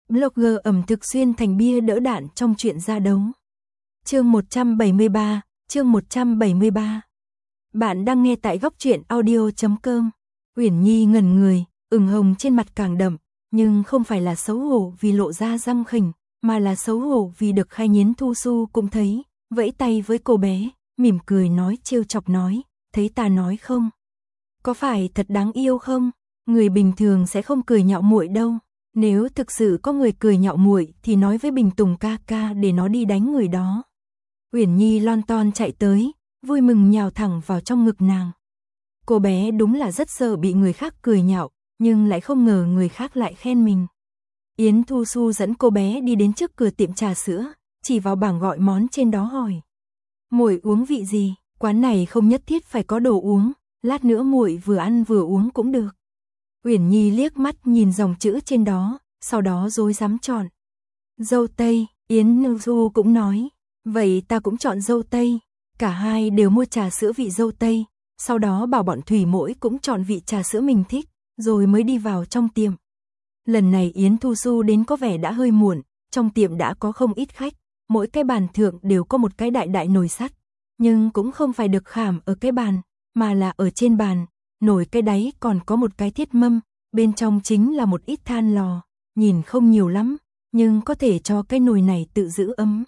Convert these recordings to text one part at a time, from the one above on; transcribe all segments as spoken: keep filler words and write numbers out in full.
Blogger ẩm thực xuyên thành bia đỡ đạn trong chuyện ra đấu. Chương một trăm bảy mươi ba, chương một trăm bảy mươi ba. Bạn đang nghe tại góc truyện audio chấm com. Uyển Nhi ngẩn người, ửng hồng trên mặt càng đậm, nhưng không phải là xấu hổ vì lộ ra răng khỉnh, mà là xấu hổ vì được Khai Nhiến Thu Xu cũng thấy, vẫy tay với cô bé, mỉm cười nói trêu chọc nói, thấy ta nói không? Có phải thật đáng yêu không? Người bình thường sẽ không cười nhạo muội đâu. Nếu thực sự có người cười nhạo muội thì nói với Bình Tùng ca ca để nó đi đánh người đó. Uyển Nhi lon ton chạy tới, vui mừng nhào thẳng vào trong ngực nàng. Cô bé đúng là rất sợ bị người khác cười nhạo, nhưng lại không ngờ người khác lại khen mình. Yến Thu Xu dẫn cô bé đi đến trước cửa tiệm trà sữa, chỉ vào bảng gọi món trên đó hỏi. Muội uống vị gì? Quán này không nhất thiết phải có đồ uống, lát nữa muội vừa ăn vừa uống cũng được. Uyển Nhi liếc mắt nhìn dòng chữ trên đó, sau đó rối rắm chọn. Dâu tây, Yến Thu Xu cũng nói, vậy ta cũng chọn dâu tây. Cả hai đều mua trà sữa vị dâu tây, sau đó bảo bọn Thủy mỗi cũng chọn vị trà sữa mình thích, rồi mới đi vào trong tiệm. Lần này Yến Thu Xu đến có vẻ đã hơi muộn, trong tiệm đã có không ít khách, mỗi cái bàn thượng đều có một cái đại đại nồi sắt, nhưng cũng không phải được khảm ở cái bàn, mà là ở trên bàn, nồi cái đáy còn có một cái thiết mâm, bên trong chính là một ít than lò, nhìn không nhiều lắm, nhưng có thể cho cái nồi này tự giữ ấm.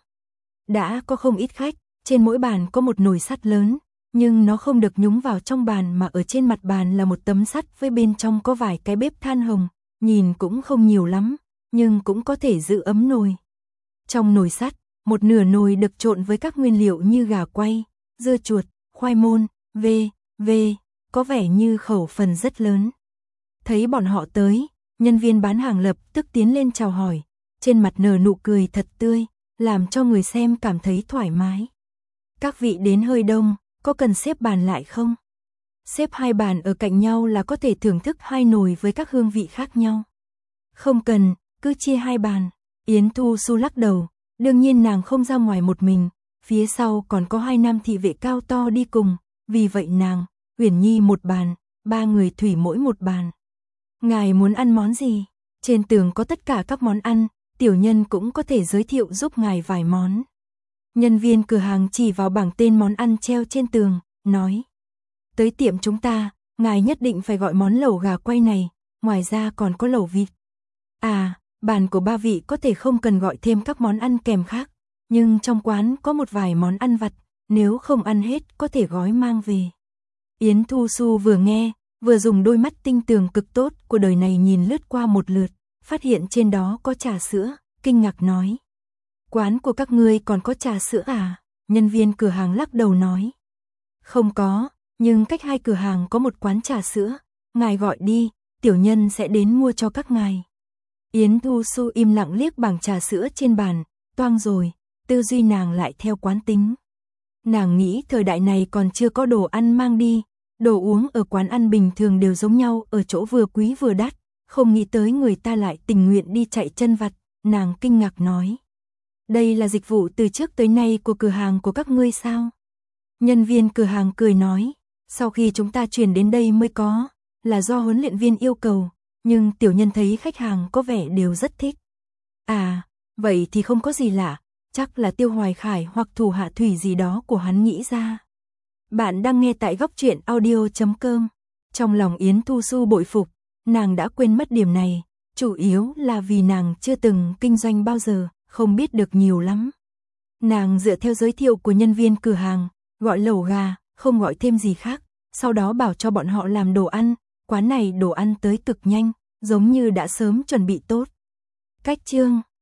Đã có không ít khách, trên mỗi bàn có một nồi sắt lớn, nhưng nó không được nhúng vào trong bàn mà ở trên mặt bàn là một tấm sắt với bên trong có vài cái bếp than hồng, nhìn cũng không nhiều lắm, nhưng cũng có thể giữ ấm nồi. Trong nồi sắt, một nửa nồi được trộn với các nguyên liệu như gà quay, dưa chuột, khoai môn, vê, vê, có vẻ như khẩu phần rất lớn. Thấy bọn họ tới, nhân viên bán hàng lập tức tiến lên chào hỏi, trên mặt nở nụ cười thật tươi, làm cho người xem cảm thấy thoải mái. Các vị đến hơi đông, có cần xếp bàn lại không? Xếp hai bàn ở cạnh nhau là có thể thưởng thức hai nồi với các hương vị khác nhau. Không cần, cứ chia hai bàn. Yến Thu Xu lắc đầu, đương nhiên nàng không ra ngoài một mình, phía sau còn có hai nam thị vệ cao to đi cùng, vì vậy nàng, Uyển Nhi một bàn, ba người Thủy mỗi một bàn. Ngài muốn ăn món gì? Trên tường có tất cả các món ăn, tiểu nhân cũng có thể giới thiệu giúp ngài vài món. Nhân viên cửa hàng chỉ vào bảng tên món ăn treo trên tường, nói. Tới tiệm chúng ta, ngài nhất định phải gọi món lẩu gà quay này, ngoài ra còn có lẩu vịt. À, bàn của ba vị có thể không cần gọi thêm các món ăn kèm khác, nhưng trong quán có một vài món ăn vặt, nếu không ăn hết có thể gói mang về. Yến Thu Xu vừa nghe, vừa dùng đôi mắt tinh tường cực tốt của đời này nhìn lướt qua một lượt, phát hiện trên đó có trà sữa, kinh ngạc nói. Quán của các ngươi còn có trà sữa à? Nhân viên cửa hàng lắc đầu nói. Không có, nhưng cách hai cửa hàng có một quán trà sữa, ngài gọi đi, tiểu nhân sẽ đến mua cho các ngài. Yến Thu Xu im lặng liếc bảng trà sữa trên bàn, toang rồi, tư duy nàng lại theo quán tính. Nàng nghĩ thời đại này còn chưa có đồ ăn mang đi, đồ uống ở quán ăn bình thường đều giống nhau ở chỗ vừa quý vừa đắt, không nghĩ tới người ta lại tình nguyện đi chạy chân vặt, nàng kinh ngạc nói. Đây là dịch vụ từ trước tới nay của cửa hàng của các ngươi sao? Nhân viên cửa hàng cười nói, sau khi chúng ta chuyển đến đây mới có, là do huấn luyện viên yêu cầu, nhưng tiểu nhân thấy khách hàng có vẻ đều rất thích. À, vậy thì không có gì lạ, chắc là Tiêu Hoài Khải hoặc thủ hạ Thủy gì đó của hắn nghĩ ra. Bạn đang nghe tại góc truyện audio chấm com. Trong lòng Yến Thu Xu bội phục, nàng đã quên mất điểm này, chủ yếu là vì nàng chưa từng kinh doanh bao giờ, không biết được nhiều lắm. Nàng dựa theo giới thiệu của nhân viên cửa hàng, gọi lẩu gà, không gọi thêm gì khác, sau đó bảo cho bọn họ làm đồ ăn, quán này đồ ăn tới cực nhanh, giống như đã sớm chuẩn bị tốt. Cách chương